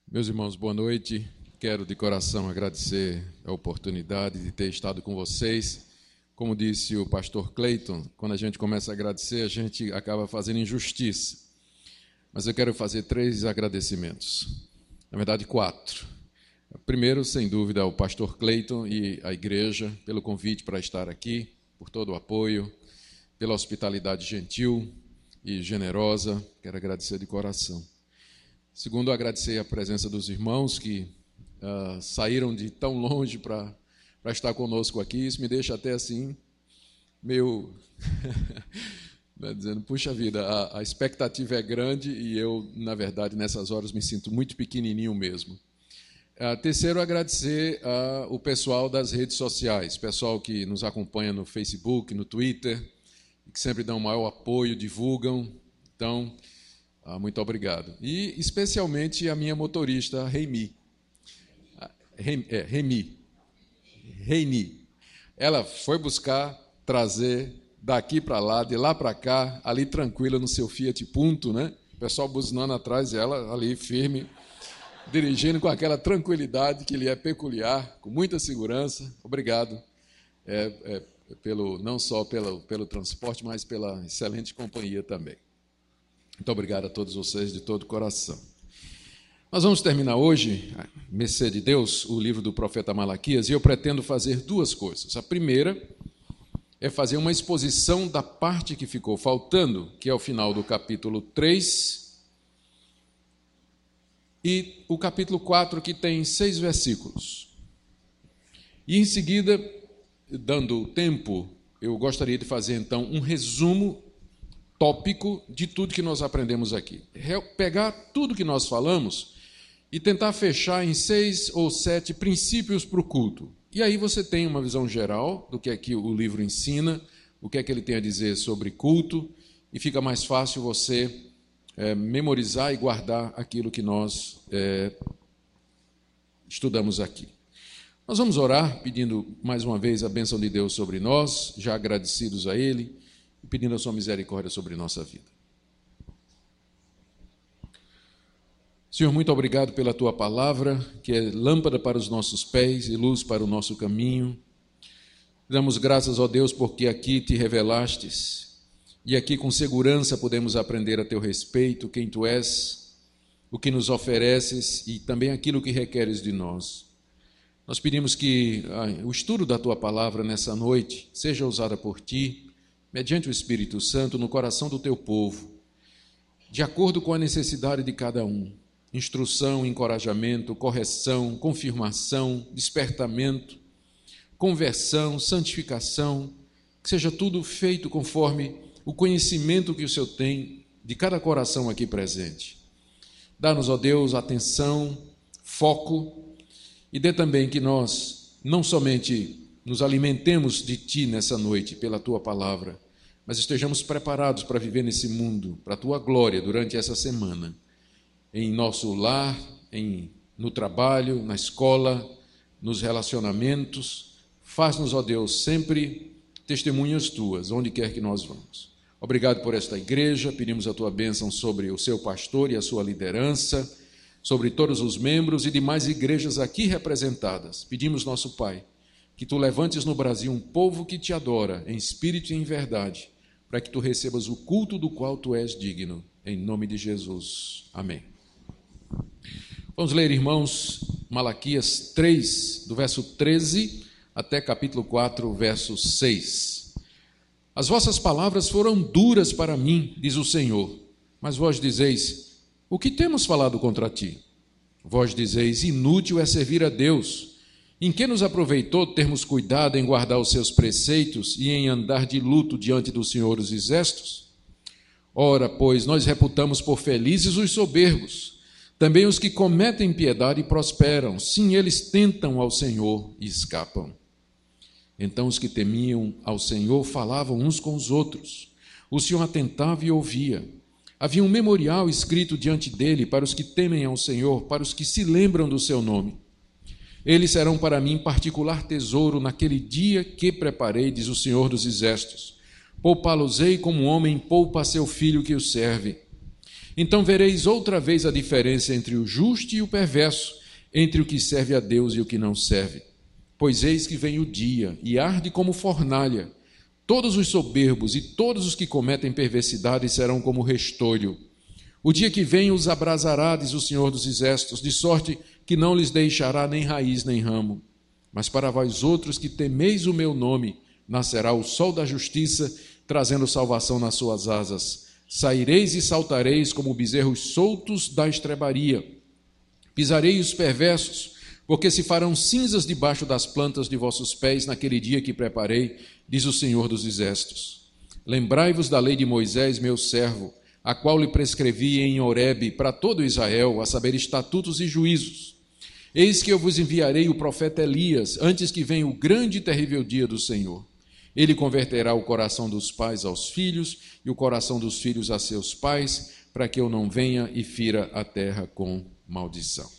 Meus irmãos, boa noite. Quero de coração agradecer a oportunidade de ter estado com vocês. Como disse o pastor Cleiton, quando a gente começa a agradecer, a gente acaba fazendo injustiça. Mas eu quero fazer 3 agradecimentos. Na verdade, 4. Primeiro, sem dúvida, ao pastor Cleiton e à igreja pelo convite para estar aqui, por todo o apoio, pela hospitalidade gentil e generosa. Quero agradecer de coração. Segundo, agradecer a presença dos irmãos que saíram de tão longe para estar conosco aqui. Isso me deixa até assim, meio dizendo, puxa vida, a expectativa é grande e eu, na verdade, nessas horas me sinto muito pequenininho mesmo. Terceiro, agradecer o pessoal das redes sociais, pessoal que nos acompanha no Facebook, no Twitter, que sempre dão maior apoio, divulgam. Então, muito obrigado. E, especialmente, a minha motorista, Reini. Ela foi buscar, trazer daqui para lá, de lá para cá, ali tranquila no seu Fiat Punto, né? O pessoal buzinando atrás dela, ali firme, dirigindo com aquela tranquilidade que lhe é peculiar, com muita segurança. Obrigado, não só pelo transporte, mas pela excelente companhia também. Muito obrigado a todos vocês de todo o coração. Nós vamos terminar hoje, mercê de Deus, o livro do profeta Malaquias, e eu pretendo fazer 2 coisas. A primeira é fazer uma exposição da parte que ficou faltando, que é o final do capítulo 3, e o capítulo 4, que tem 6 versículos. E, em seguida, dando tempo, eu gostaria de fazer, então, um resumo tópico de tudo que nós aprendemos aqui. Pegar tudo que nós falamos e tentar fechar em 6 ou 7 princípios para o culto. E aí você tem uma visão geral do que é que o livro ensina, o que é que ele tem a dizer sobre culto, e fica mais fácil você memorizar e guardar aquilo que nós estudamos aqui. Nós vamos orar pedindo mais uma vez a bênção de Deus sobre nós, já agradecidos a Ele, e pedindo a sua misericórdia sobre nossa vida. Senhor, muito obrigado pela tua palavra, que é lâmpada para os nossos pés e luz para o nosso caminho. Damos graças, ó Deus, porque aqui te revelastes, e aqui com segurança podemos aprender a teu respeito, quem tu és, o que nos ofereces e também aquilo que requeres de nós. Nós pedimos que o estudo da tua palavra nessa noite seja usada por ti, mediante o Espírito Santo, no coração do teu povo, de acordo com a necessidade de cada um. Instrução, encorajamento, correção, confirmação, despertamento, conversão, santificação, que seja tudo feito conforme o conhecimento que o Senhor tem de cada coração aqui presente. Dá-nos, ó Deus, atenção, foco, e dê também que nós não somente nos alimentemos de Ti nessa noite, pela Tua palavra, mas estejamos preparados para viver nesse mundo, para a Tua glória durante essa semana, em nosso lar, no trabalho, na escola, nos relacionamentos. Faz-nos, ó Deus, sempre testemunhas Tuas, onde quer que nós vamos. Obrigado por esta igreja, pedimos a Tua bênção sobre o seu pastor e a sua liderança, sobre todos os membros e demais igrejas aqui representadas. Pedimos, nosso Pai, que Tu levantes no Brasil um povo que Te adora, em espírito e em verdade, para que Tu recebas o culto do qual Tu és digno, em nome de Jesus. Amém. Vamos ler, irmãos, Malaquias 3, do verso 13 até capítulo 4, verso 6. As vossas palavras foram duras para mim, diz o Senhor, mas vós dizeis, o que temos falado contra ti? Vós dizeis, inútil é servir a Deus. Em que nos aproveitou termos cuidado em guardar os seus preceitos e em andar de luto diante do Senhor dos Exércitos? Ora, pois, nós reputamos por felizes os soberbos, também os que cometem impiedade e prosperam. Sim, eles tentam ao Senhor e escapam. Então os que temiam ao Senhor falavam uns com os outros. O Senhor atentava e ouvia. Havia um memorial escrito diante dele para os que temem ao Senhor, para os que se lembram do seu nome. Eles serão para mim particular tesouro naquele dia que preparei, diz o Senhor dos Exércitos. Poupá-los-ei como um homem poupa a seu filho que o serve. Então vereis outra vez a diferença entre o justo e o perverso, entre o que serve a Deus e o que não serve. Pois eis que vem o dia, e arde como fornalha. Todos os soberbos e todos os que cometem perversidade serão como restolho. O dia que vem os abrasará, diz o Senhor dos Exércitos, de sorte que não lhes deixará nem raiz nem ramo. Mas para vós outros que temeis o meu nome, nascerá o sol da justiça, trazendo salvação nas suas asas. Saireis e saltareis como bezerros soltos da estrebaria. Pisarei os perversos, porque se farão cinzas debaixo das plantas de vossos pés naquele dia que preparei, diz o Senhor dos Exércitos. Lembrai-vos da lei de Moisés, meu servo, a qual lhe prescrevi em Horebe para todo Israel, a saber, estatutos e juízos. Eis que eu vos enviarei o profeta Elias, antes que venha o grande e terrível dia do Senhor. Ele converterá o coração dos pais aos filhos e o coração dos filhos a seus pais, para que eu não venha e fira a terra com maldição.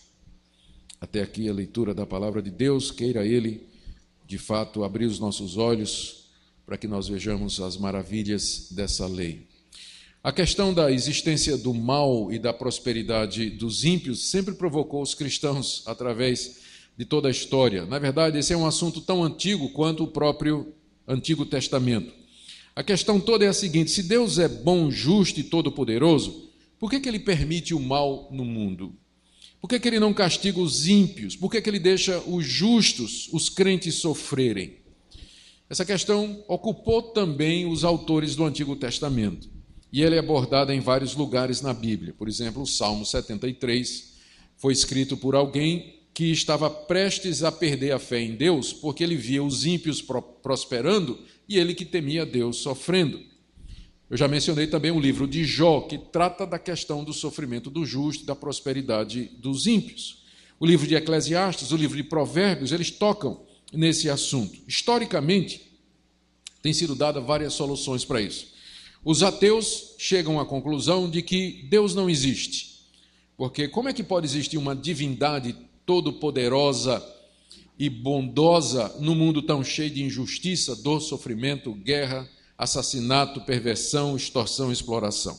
Até aqui a leitura da palavra de Deus. Queira Ele, de fato, abrir os nossos olhos para que nós vejamos as maravilhas dessa lei. A questão da existência do mal e da prosperidade dos ímpios sempre provocou os cristãos através de toda a história. Na verdade, esse é um assunto tão antigo quanto o próprio Antigo Testamento. A questão toda é a seguinte: se Deus é bom, justo e todo-poderoso, por que Ele permite o mal no mundo? Por que Ele não castiga os ímpios? Por que Ele deixa os justos, os crentes, sofrerem? Essa questão ocupou também os autores do Antigo Testamento. E ela é abordada em vários lugares na Bíblia. Por exemplo, o Salmo 73 foi escrito por alguém que estava prestes a perder a fé em Deus, porque ele via os ímpios prosperando e ele que temia Deus sofrendo. Eu já mencionei também o livro de Jó, que trata da questão do sofrimento do justo e da prosperidade dos ímpios. O livro de Eclesiastes, o livro de Provérbios, eles tocam nesse assunto. Historicamente, tem sido dada várias soluções para isso. Os ateus chegam à conclusão de que Deus não existe, porque como é que pode existir uma divindade todo-poderosa e bondosa num mundo tão cheio de injustiça, dor, sofrimento, guerra, assassinato, perversão, extorsão e exploração?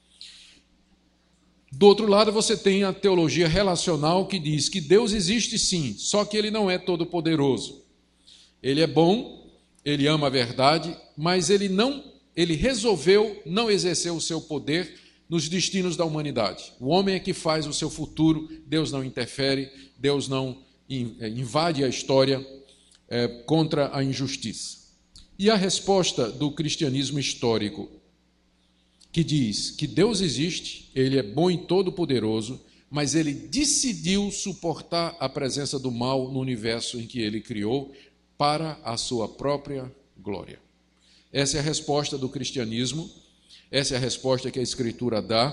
Do outro lado, você tem a teologia relacional que diz que Deus existe sim, só que Ele não é todo-poderoso. Ele é bom, Ele ama a verdade, mas Ele resolveu não exercer o seu poder nos destinos da humanidade. O homem é que faz o seu futuro, Deus não interfere, Deus não invade a história contra a injustiça. E a resposta do cristianismo histórico, que diz que Deus existe, Ele é bom e todo-poderoso, mas Ele decidiu suportar a presença do mal no universo em que Ele criou para a sua própria glória. Essa é a resposta do cristianismo, essa é a resposta que a Escritura dá,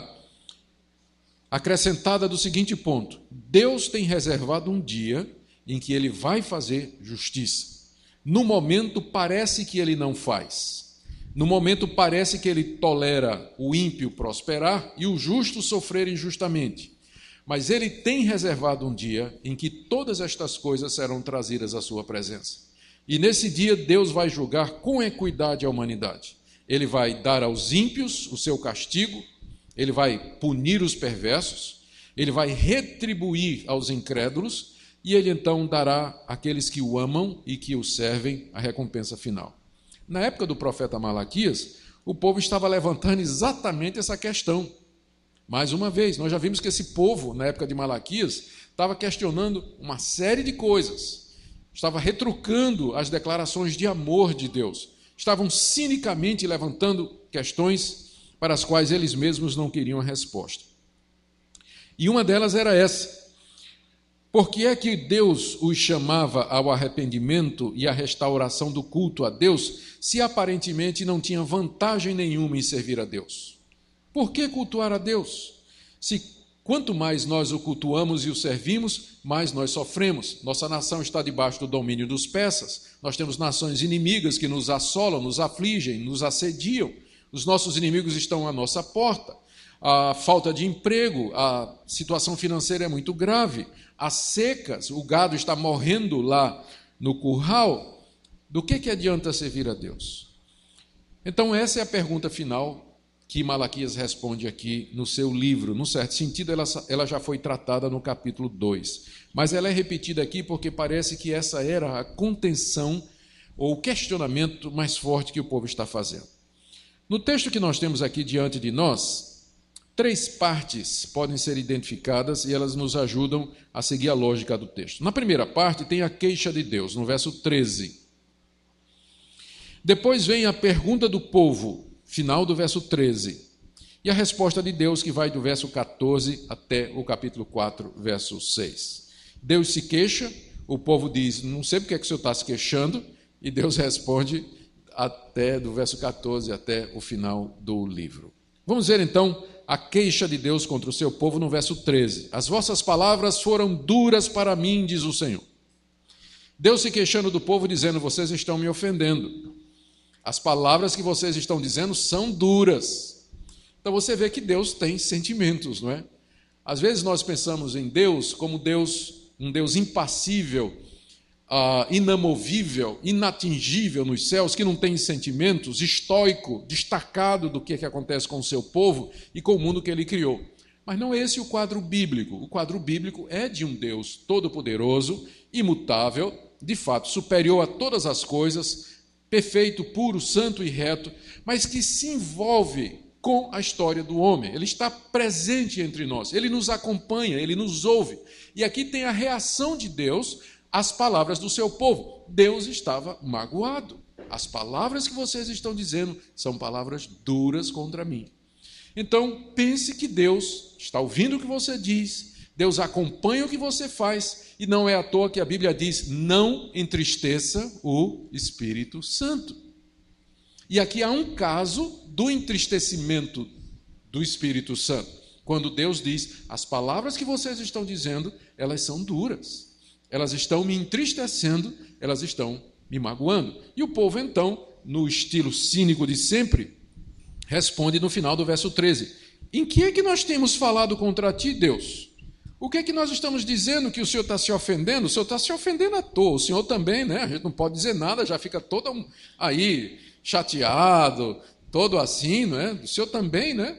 acrescentada do seguinte ponto: Deus tem reservado um dia em que Ele vai fazer justiça. No momento parece que Ele não faz. No momento parece que Ele tolera o ímpio prosperar e o justo sofrer injustamente. Mas Ele tem reservado um dia em que todas estas coisas serão trazidas à sua presença. E nesse dia Deus vai julgar com equidade a humanidade. Ele vai dar aos ímpios o seu castigo, Ele vai punir os perversos, Ele vai retribuir aos incrédulos e Ele então dará àqueles que o amam e que o servem a recompensa final. Na época do profeta Malaquias, o povo estava levantando exatamente essa questão. Mais uma vez, nós já vimos que esse povo, na época de Malaquias, estava questionando uma série de coisas. Estava retrucando as declarações de amor de Deus. Estavam cinicamente levantando questões para as quais eles mesmos não queriam a resposta. E uma delas era essa: por que é que Deus os chamava ao arrependimento e à restauração do culto a Deus, se aparentemente não tinha vantagem nenhuma em servir a Deus? Por que cultuar a Deus? Se quanto mais nós o cultuamos e o servimos, mais nós sofremos. Nossa nação está debaixo do domínio dos persas. Nós temos nações inimigas que nos assolam, nos afligem, nos assediam. Os nossos inimigos estão à nossa porta. A falta de emprego, a situação financeira é muito grave. As secas, o gado está morrendo lá no curral. Do que adianta servir a Deus? Então essa é a pergunta final que Malaquias responde aqui no seu livro. Num certo sentido, ela já foi tratada no capítulo 2. Mas ela é repetida aqui porque parece que essa era a contenção ou o questionamento mais forte que o povo está fazendo. No texto que nós temos aqui diante de nós, 3 partes podem ser identificadas e elas nos ajudam a seguir a lógica do texto. Na primeira parte tem a queixa de Deus, no verso 13. Depois vem a pergunta do povo, final do verso 13. E a resposta de Deus, que vai do verso 14 até o capítulo 4, verso 6. Deus se queixa, o povo diz, não sei porque é que o senhor está se queixando, e Deus responde até do verso 14 até o final do livro. Vamos ver então a queixa de Deus contra o seu povo no verso 13. As vossas palavras foram duras para mim, diz o Senhor. Deus se queixando do povo, dizendo, vocês estão me ofendendo. As palavras que vocês estão dizendo são duras. Então você vê que Deus tem sentimentos, não é? Às vezes nós pensamos em Deus como um Deus impassível, inamovível, inatingível nos céus, que não tem sentimentos, estoico, destacado do que acontece com o seu povo e com o mundo que ele criou. Mas não é esse o quadro bíblico. O quadro bíblico é de um Deus todo-poderoso, imutável, de fato superior a todas as coisas, perfeito, puro, santo e reto, mas que se envolve com a história do homem. Ele está presente entre nós, ele nos acompanha, ele nos ouve. E aqui tem a reação de Deus às palavras do seu povo. Deus estava magoado. As palavras que vocês estão dizendo são palavras duras contra mim. Então, pense que Deus está ouvindo o que você diz, Deus acompanha o que você faz, e não é à toa que a Bíblia diz, não entristeça o Espírito Santo. E aqui há um caso do entristecimento do Espírito Santo, quando Deus diz, as palavras que vocês estão dizendo, elas são duras, elas estão me entristecendo, elas estão me magoando. E o povo então, no estilo cínico de sempre, responde no final do verso 13, em que é que nós temos falado contra ti, Deus? O que é que nós estamos dizendo que o Senhor está se ofendendo? O Senhor está se ofendendo à toa, o Senhor também, né? A gente não pode dizer nada, já fica todo aí chateado, todo assim, não é? O Senhor também, né?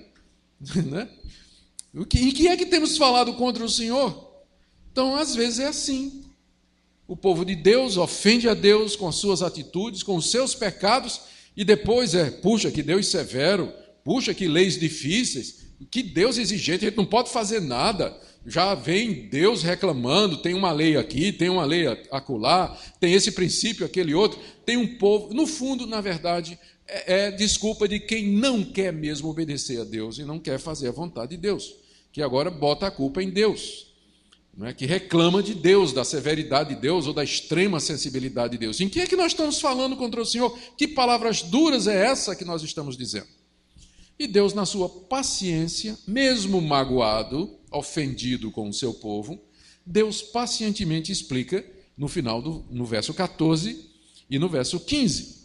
Em que é que temos falado contra o Senhor? Então, às vezes é assim. O povo de Deus ofende a Deus com as suas atitudes, com os seus pecados, e depois puxa, que Deus severo, puxa, que leis difíceis, que Deus exigente, a gente não pode fazer nada. Já vem Deus reclamando, tem uma lei aqui, tem uma lei acolá, tem esse princípio, aquele outro, tem um povo. No fundo, na verdade, é desculpa de quem não quer mesmo obedecer a Deus e não quer fazer a vontade de Deus, que agora bota a culpa em Deus, não é? Que reclama de Deus, da severidade de Deus ou da extrema sensibilidade de Deus. Em que é que nós estamos falando contra o Senhor? Que palavras duras é essa que nós estamos dizendo? E Deus, na sua paciência, mesmo magoado, ofendido com o seu povo, Deus pacientemente explica no final, no verso 14 e no verso 15.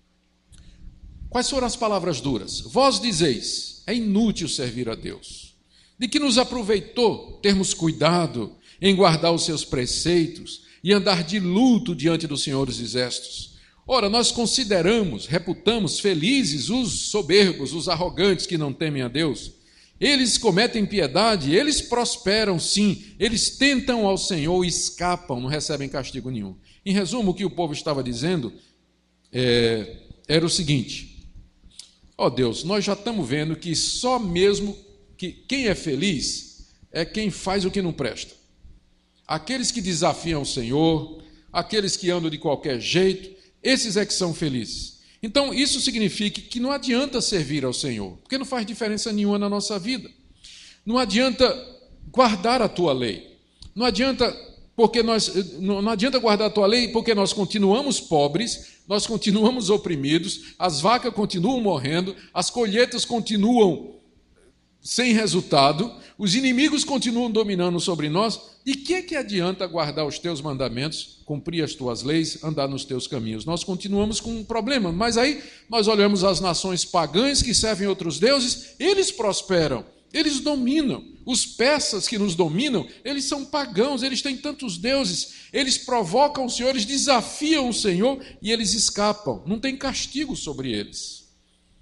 Quais foram as palavras duras? Vós dizeis, é inútil servir a Deus. De que nos aproveitou termos cuidado em guardar os seus preceitos e andar de luto diante do Senhor dos Exércitos? Ora, nós consideramos, reputamos felizes os soberbos, os arrogantes que não temem a Deus. Eles cometem piedade, eles prosperam sim, eles tentam ao Senhor e escapam, não recebem castigo nenhum. Em resumo, o que o povo estava dizendo era o seguinte, Deus, nós já estamos vendo que só mesmo que quem é feliz é quem faz o que não presta. Aqueles que desafiam o Senhor, aqueles que andam de qualquer jeito, esses é que são felizes. Então, isso significa que não adianta servir ao Senhor, porque não faz diferença nenhuma na nossa vida. Não adianta guardar a tua lei. Não adianta guardar a tua lei porque nós continuamos pobres, nós continuamos oprimidos, as vacas continuam morrendo, as colheitas continuam sem resultado, os inimigos continuam dominando sobre nós. De que adianta guardar os teus mandamentos, cumprir as tuas leis, andar nos teus caminhos? Nós continuamos com um problema, mas aí nós olhamos as nações pagãs que servem outros deuses, eles prosperam, eles dominam. Os persas que nos dominam, eles são pagãos, eles têm tantos deuses, eles provocam o Senhor, eles desafiam o Senhor e eles escapam, não tem castigo sobre eles.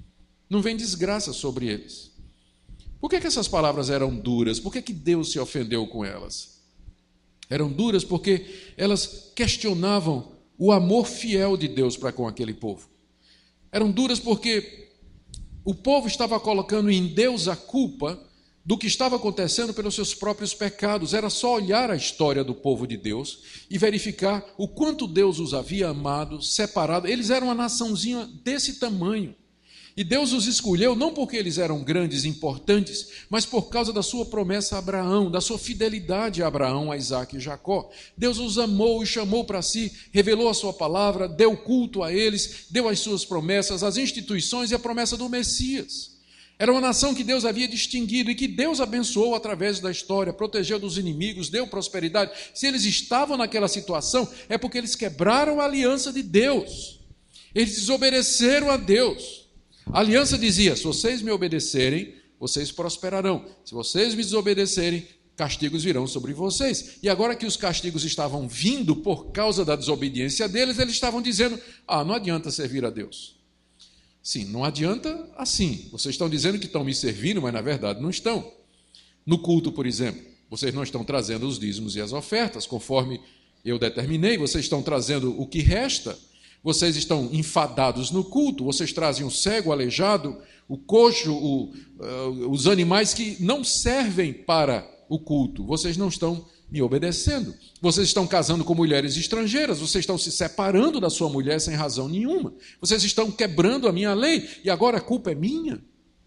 não vem desgraça sobre eles. Por que essas palavras eram duras? Por que Deus se ofendeu com elas? Eram duras porque elas questionavam o amor fiel de Deus para com aquele povo. Eram duras porque o povo estava colocando em Deus a culpa do que estava acontecendo pelos seus próprios pecados. Era só olhar a história do povo de Deus e verificar o quanto Deus os havia amado, separado. Eles eram uma naçãozinha desse tamanho. E Deus os escolheu não porque eles eram grandes e importantes, mas por causa da sua promessa a Abraão, da sua fidelidade a Abraão, a Isaque e Jacó. Deus os amou e chamou para si, revelou a sua palavra, deu culto a eles, deu as suas promessas, as instituições e a promessa do Messias. Era uma nação que Deus havia distinguido e que Deus abençoou através da história, protegeu dos inimigos, deu prosperidade. Se eles estavam naquela situação, é porque eles quebraram a aliança de Deus. Eles desobedeceram a Deus. A aliança dizia: se vocês me obedecerem, vocês prosperarão. Se vocês me desobedecerem, castigos virão sobre vocês. E agora que os castigos estavam vindo por causa da desobediência deles, eles estavam dizendo: não adianta servir a Deus. Sim, não adianta assim. Vocês estão dizendo que estão me servindo, mas na verdade não estão. No culto, por exemplo, vocês não estão trazendo os dízimos e as ofertas, conforme eu determinei. Vocês estão trazendo o que resta. Vocês estão enfadados no culto, vocês trazem o cego, o aleijado, o coxo, os animais que não servem para o culto. Vocês não estão me obedecendo. Vocês estão casando com mulheres estrangeiras, vocês estão se separando da sua mulher sem razão nenhuma. Vocês estão quebrando a minha lei e agora a culpa é minha.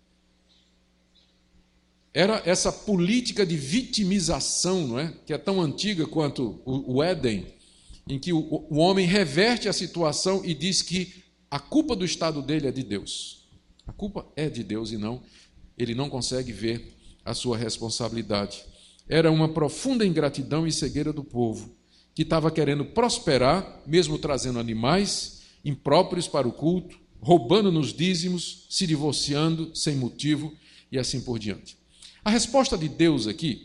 Era essa política de vitimização, não é? Que é tão antiga quanto o Éden, em que o homem reverte a situação e diz que a culpa do estado dele é de Deus. A culpa é de Deus e ele não consegue ver a sua responsabilidade. Era uma profunda ingratidão e cegueira do povo, que estava querendo prosperar, mesmo trazendo animais impróprios para o culto, roubando nos dízimos, se divorciando sem motivo e assim por diante. A resposta de Deus aqui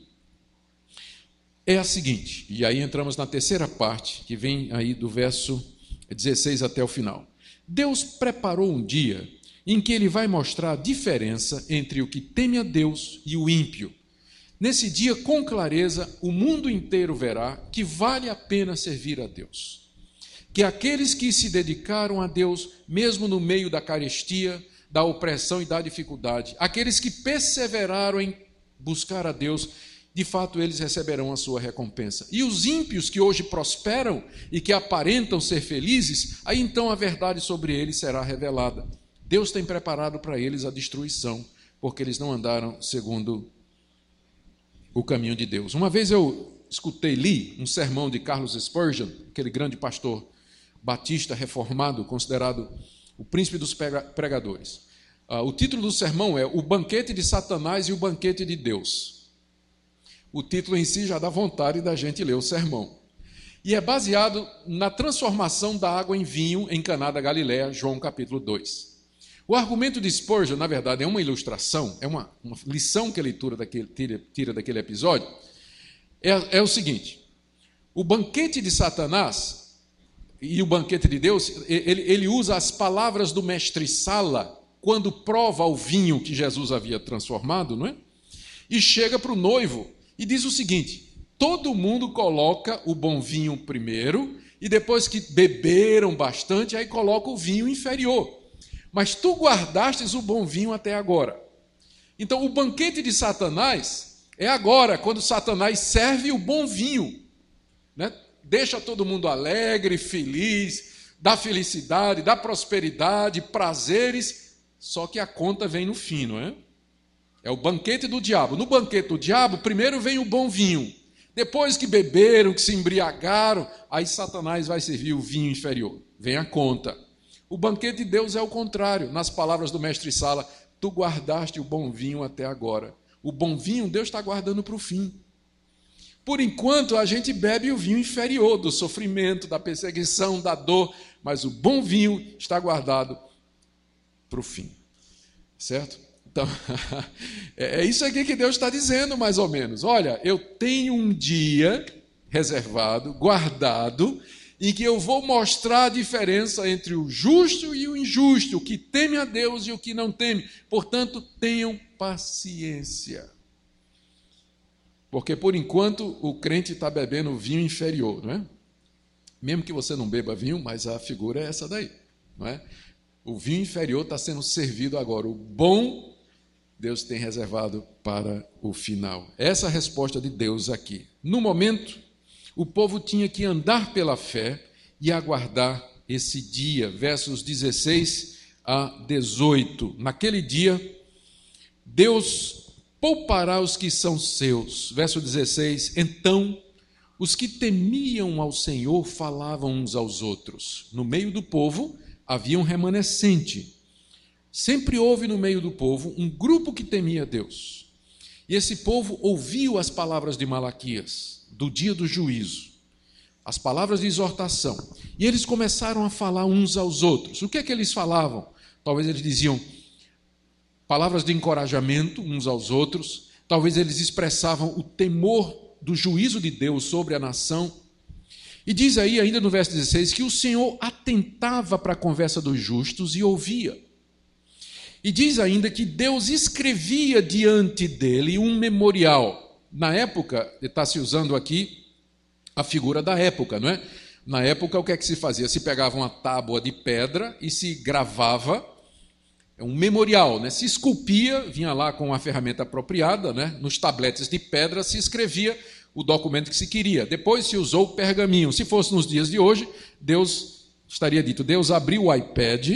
é a seguinte, e aí entramos na terceira parte, que vem aí do verso 16 até o final. Deus preparou um dia em que ele vai mostrar a diferença entre o que teme a Deus e o ímpio. Nesse dia, com clareza, o mundo inteiro verá que vale a pena servir a Deus. Que aqueles que se dedicaram a Deus, mesmo no meio da carestia, da opressão e da dificuldade, aqueles que perseveraram em buscar a Deus, de fato eles receberão a sua recompensa. E os ímpios que hoje prosperam e que aparentam ser felizes, aí então a verdade sobre eles será revelada. Deus tem preparado para eles a destruição, porque eles não andaram segundo o caminho de Deus. Uma vez eu li um sermão de Charles Spurgeon, aquele grande pastor batista reformado, considerado o príncipe dos pregadores. O título do sermão é O Banquete de Satanás e o Banquete de Deus. O título em si já dá vontade da gente ler o sermão. E é baseado na transformação da água em vinho em Caná da Galileia, João capítulo 2. O argumento de Spurgeon, na verdade, é uma ilustração, é uma lição que a leitura tira daquele episódio, é o seguinte: o banquete de Satanás e o banquete de Deus, ele usa as palavras do mestre-sala quando prova o vinho que Jesus havia transformado, não é? E chega para o noivo e diz o seguinte: todo mundo coloca o bom vinho primeiro e depois que beberam bastante, aí coloca o vinho inferior. Mas tu guardastes o bom vinho até agora. Então, o banquete de Satanás é agora, quando Satanás serve o bom vinho, né? Deixa todo mundo alegre, feliz, dá felicidade, dá prosperidade, prazeres, só que a conta vem no fim, não é? É o banquete do diabo. No banquete do diabo, primeiro vem o bom vinho. Depois que beberam, que se embriagaram, aí Satanás vai servir o vinho inferior. Vem a conta. O banquete de Deus é o contrário. Nas palavras do mestre-sala, tu guardaste o bom vinho até agora. O bom vinho Deus está guardando para o fim. Por enquanto, a gente bebe o vinho inferior do sofrimento, da perseguição, da dor, mas o bom vinho está guardado para o fim. Certo? Então, é isso aqui que Deus está dizendo, mais ou menos. Olha, eu tenho um dia reservado, guardado, em que eu vou mostrar a diferença entre o justo e o injusto, o que teme a Deus e o que não teme. Portanto, tenham paciência. Porque, por enquanto, o crente está bebendo vinho inferior, não é? Mesmo que você não beba vinho, mas a figura é essa daí, não é? O vinho inferior está sendo servido agora. O bom, Deus tem reservado para o final. Essa é a resposta de Deus aqui. No momento, o povo tinha que andar pela fé e aguardar esse dia. Versos 16 a 18. Naquele dia, Deus poupará os que são seus. Verso 16. Então, os que temiam ao Senhor falavam uns aos outros. No meio do povo havia um remanescente. Sempre houve no meio do povo um grupo que temia Deus. E esse povo ouviu as palavras de Malaquias, do dia do juízo, as palavras de exortação. E eles começaram a falar uns aos outros. O que é que eles falavam? Talvez eles diziam palavras de encorajamento uns aos outros. Talvez eles expressavam o temor do juízo de Deus sobre a nação. E diz aí, ainda no verso 16, que o Senhor atentava para a conversa dos justos e ouvia. E diz ainda que Deus escrevia diante dele um memorial. Na época, está se usando aqui a figura da época, não é? Na época, o que é que se fazia? Se pegava uma tábua de pedra e se gravava um memorial, né? Se esculpia, vinha lá com a ferramenta apropriada, né? Nos tabletes de pedra se escrevia o documento que se queria. Depois se usou o pergaminho. Se fosse nos dias de hoje, Deus estaria dito, Deus abriu o iPad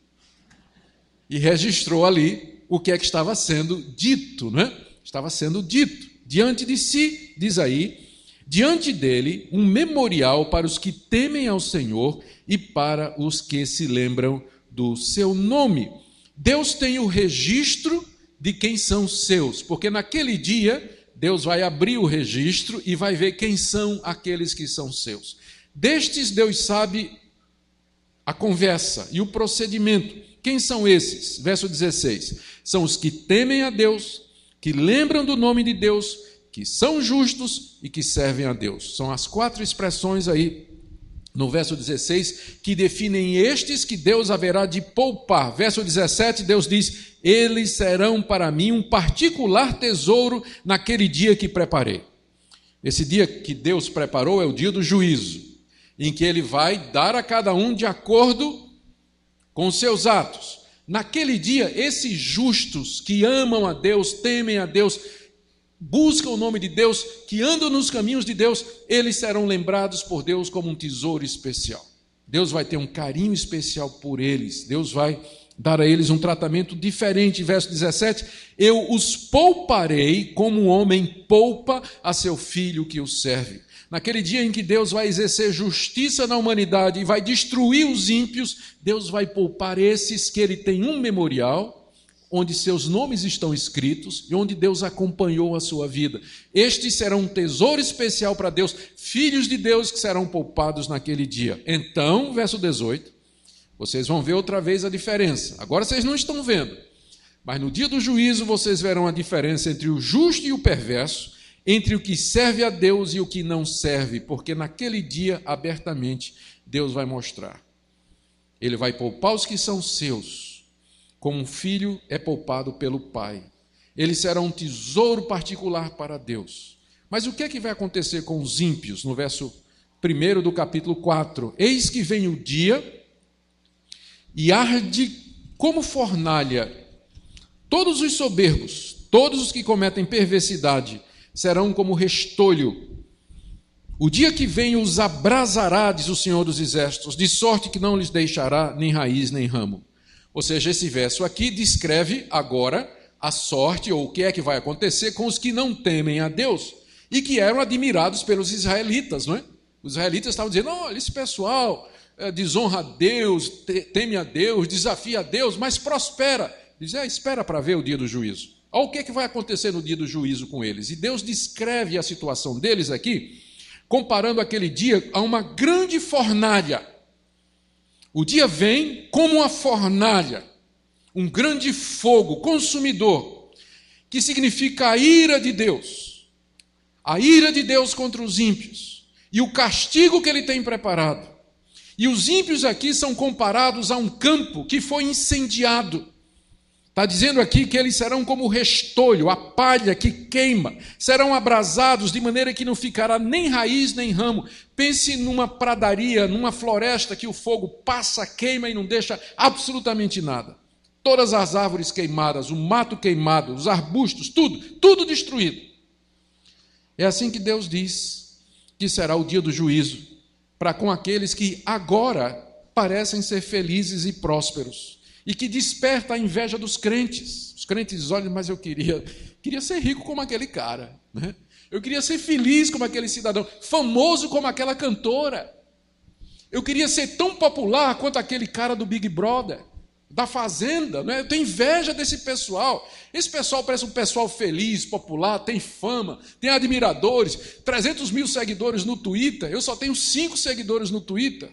e registrou ali o que é que estava sendo dito, né? Estava sendo dito. Diante de si, diz aí, diante dele, um memorial para os que temem ao Senhor e para os que se lembram do seu nome. Deus tem o registro de quem são seus, porque naquele dia Deus vai abrir o registro e vai ver quem são aqueles que são seus. Destes, Deus sabe a conversa e o procedimento. Quem são esses? Verso 16. São os que temem a Deus, que lembram do nome de Deus, que são justos e que servem a Deus. São as 4 expressões aí no verso 16 que definem estes que Deus haverá de poupar. Verso 17, Deus diz, eles serão para mim um particular tesouro naquele dia que preparei. Esse dia que Deus preparou é o dia do juízo, em que ele vai dar a cada um de acordo com os seus atos. Naquele dia, esses justos que amam a Deus, temem a Deus, buscam o nome de Deus, que andam nos caminhos de Deus, eles serão lembrados por Deus como um tesouro especial. Deus vai ter um carinho especial por eles. Deus vai dar a eles um tratamento diferente. Verso 17, eu os pouparei como um homem poupa a seu filho que o serve. Naquele dia em que Deus vai exercer justiça na humanidade e vai destruir os ímpios, Deus vai poupar esses que ele tem um memorial, onde seus nomes estão escritos e onde Deus acompanhou a sua vida. Estes serão um tesouro especial para Deus, filhos de Deus que serão poupados naquele dia. Então, verso 18, vocês vão ver outra vez a diferença. Agora vocês não estão vendo, mas no dia do juízo vocês verão a diferença entre o justo e o perverso, entre o que serve a Deus e o que não serve, porque naquele dia, abertamente, Deus vai mostrar. Ele vai poupar os que são seus, como um filho é poupado pelo pai. Ele será um tesouro particular para Deus. Mas o que é que vai acontecer com os ímpios? No verso 1 do capítulo 4. Eis que vem o dia e arde como fornalha. Todos os soberbos, todos os que cometem perversidade, serão como restolho. O dia que vem os abrasará, diz o Senhor dos Exércitos, de sorte que não lhes deixará nem raiz nem ramo. Ou seja, esse verso aqui descreve agora a sorte, ou o que é que vai acontecer com os que não temem a Deus e que eram admirados pelos israelitas, não é? Os israelitas estavam dizendo, olha, esse pessoal desonra a Deus, teme a Deus, desafia a Deus, mas prospera. Diz, espera para ver o dia do juízo. Olha o que é que vai acontecer no dia do juízo com eles. E Deus descreve a situação deles aqui, comparando aquele dia a uma grande fornalha. O dia vem como uma fornalha, um grande fogo consumidor, que significa a ira de Deus contra os ímpios, e o castigo que ele tem preparado. E os ímpios aqui são comparados a um campo que foi incendiado. Está dizendo aqui que eles serão como o restolho, a palha que queima, serão abrasados de maneira que não ficará nem raiz nem ramo. Pense numa pradaria, numa floresta que o fogo passa, queima e não deixa absolutamente nada. Todas as árvores queimadas, o mato queimado, os arbustos, tudo destruído. É assim que Deus diz que será o dia do juízo para com aqueles que agora parecem ser felizes e prósperos e que desperta a inveja dos crentes. Os crentes olham, mas eu queria ser rico como aquele cara, né? Eu queria ser feliz como aquele cidadão, famoso como aquela cantora. Eu queria ser tão popular quanto aquele cara do Big Brother, da Fazenda, né? Eu tenho inveja desse pessoal. Esse pessoal parece um pessoal feliz, popular, tem fama, tem admiradores, 300 mil seguidores no Twitter. Eu só tenho 5 seguidores no Twitter.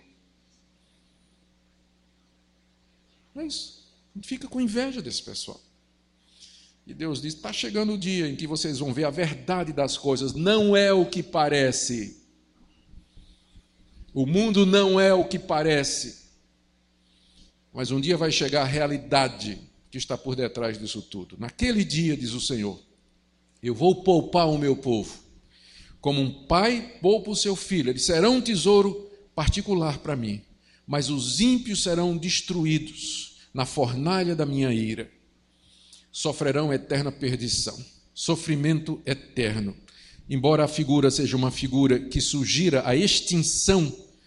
É isso. A gente fica com inveja desse pessoal. E Deus diz, está chegando o dia em que vocês vão ver a verdade das coisas. Não é o que parece. O mundo não é o que parece. Mas um dia vai chegar a realidade que está por detrás disso tudo. Naquele dia, diz o Senhor, eu vou poupar o meu povo, como um pai poupa o seu filho. Eles serão um tesouro particular para mim, mas os ímpios serão destruídos na fornalha da minha ira. Sofrerão eterna perdição, sofrimento eterno. Embora a figura seja uma figura que sugira a extinção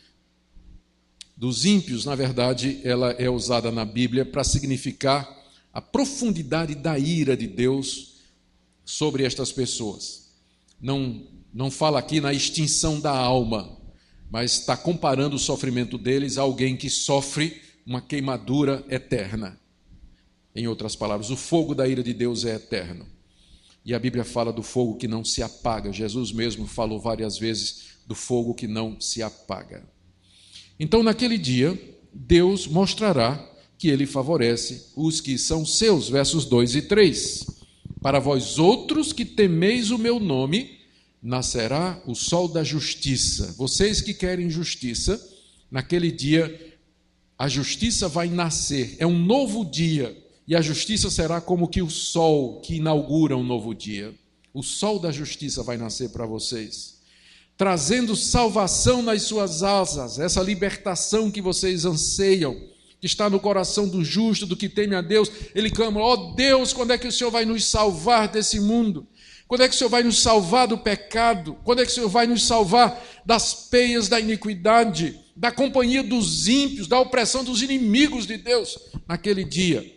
dos ímpios, na verdade, ela é usada na Bíblia para significar a profundidade da ira de Deus sobre estas pessoas. Não fala aqui na extinção da alma, mas está comparando o sofrimento deles a alguém que sofre uma queimadura eterna. Em outras palavras, o fogo da ira de Deus é eterno. E a Bíblia fala do fogo que não se apaga. Jesus mesmo falou várias vezes do fogo que não se apaga. Então, naquele dia, Deus mostrará que ele favorece os que são seus, versos 2 e 3. Para vós outros que temeis o meu nome, nascerá o sol da justiça. Vocês que querem justiça, naquele dia, a justiça vai nascer. É um novo dia. E a justiça será como que o sol que inaugura um novo dia. O sol da justiça vai nascer para vocês, trazendo salvação nas suas asas, essa libertação que vocês anseiam, que está no coração do justo, do que teme a Deus. Ele clama, ó Deus, quando é que o Senhor vai nos salvar desse mundo? Quando é que o Senhor vai nos salvar do pecado? Quando é que o Senhor vai nos salvar das peias da iniquidade, da companhia dos ímpios, da opressão dos inimigos de Deus? Naquele dia,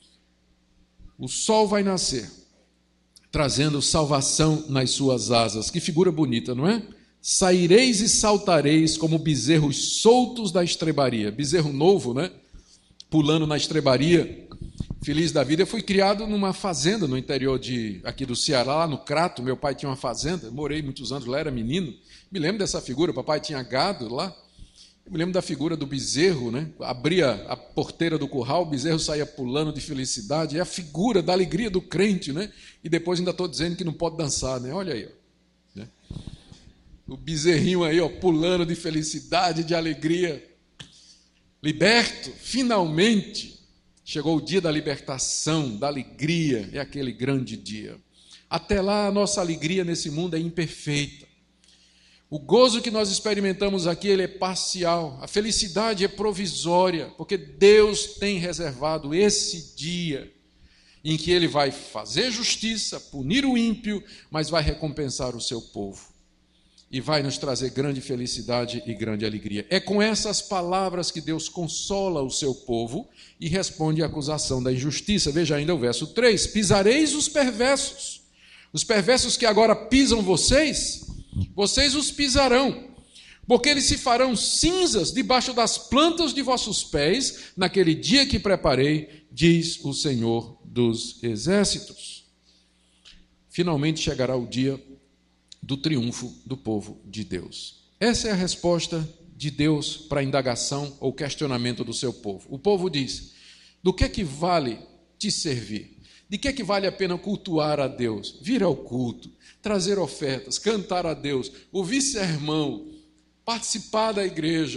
o sol vai nascer, trazendo salvação nas suas asas. Que figura bonita, não é? Saireis e saltareis como bezerros soltos da estrebaria. Bezerro novo, né? Pulando na estrebaria, feliz da vida. Eu fui criado numa fazenda no interior aqui do Ceará, lá no Crato. Meu pai tinha uma fazenda, eu morei muitos anos lá, era menino. Me lembro dessa figura, papai tinha gado lá. Eu me lembro da figura do bezerro, né? Abria a porteira do curral, o bezerro saía pulando de felicidade. É a figura da alegria do crente, né? E depois ainda estou dizendo que não pode dançar, né? Olha aí, ó, né? O bezerrinho aí, ó, pulando de felicidade, de alegria. Liberto, finalmente, chegou o dia da libertação, da alegria, é aquele grande dia. Até lá, a nossa alegria nesse mundo é imperfeita. O gozo que nós experimentamos aqui, ele é parcial. A felicidade é provisória, porque Deus tem reservado esse dia em que ele vai fazer justiça, punir o ímpio, mas vai recompensar o seu povo. E vai nos trazer grande felicidade e grande alegria. É com essas palavras que Deus consola o seu povo e responde à acusação da injustiça. Veja ainda o verso 3. Pisareis os perversos que agora pisam vocês os pisarão, porque eles se farão cinzas debaixo das plantas de vossos pés, naquele dia que preparei, diz o Senhor dos Exércitos. Finalmente chegará o dia do triunfo do povo de Deus. Essa é a resposta de Deus para a indagação ou questionamento do seu povo. O povo diz, do que é que vale te servir? De que é que vale a pena cultuar a Deus? Vir ao culto, trazer ofertas, cantar a Deus, ouvir sermão, participar da igreja,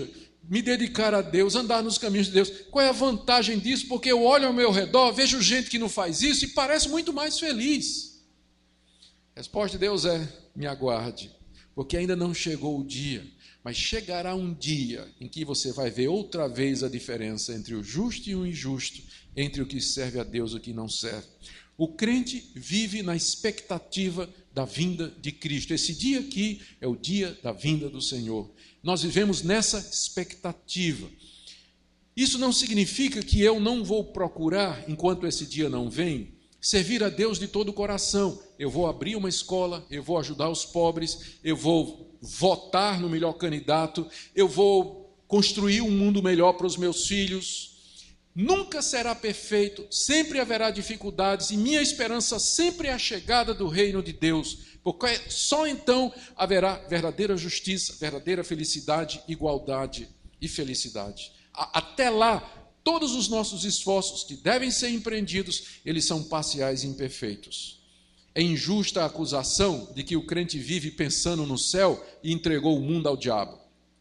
me dedicar a Deus, andar nos caminhos de Deus. Qual é a vantagem disso? Porque eu olho ao meu redor, vejo gente que não faz isso e parece muito mais feliz. A resposta de Deus é: me aguarde, porque ainda não chegou o dia, mas chegará um dia em que você vai ver outra vez a diferença entre o justo e o injusto, entre o que serve a Deus e o que não serve. O crente vive na expectativa da vinda de Cristo. Esse dia aqui é o dia da vinda do Senhor. Nós vivemos nessa expectativa. Isso não significa que eu não vou procurar, enquanto esse dia não vem, servir a Deus de todo o coração. Eu vou abrir uma escola, eu vou ajudar os pobres, eu vou votar no melhor candidato, eu vou construir um mundo melhor para os meus filhos. Nunca será perfeito, sempre haverá dificuldades, e minha esperança sempre é a chegada do reino de Deus, porque só então haverá verdadeira justiça, verdadeira felicidade, igualdade e felicidade. Até lá, todos os nossos esforços que devem ser empreendidos, eles são parciais e imperfeitos. É injusta a acusação de que o crente vive pensando no céu e entregou o mundo ao diabo.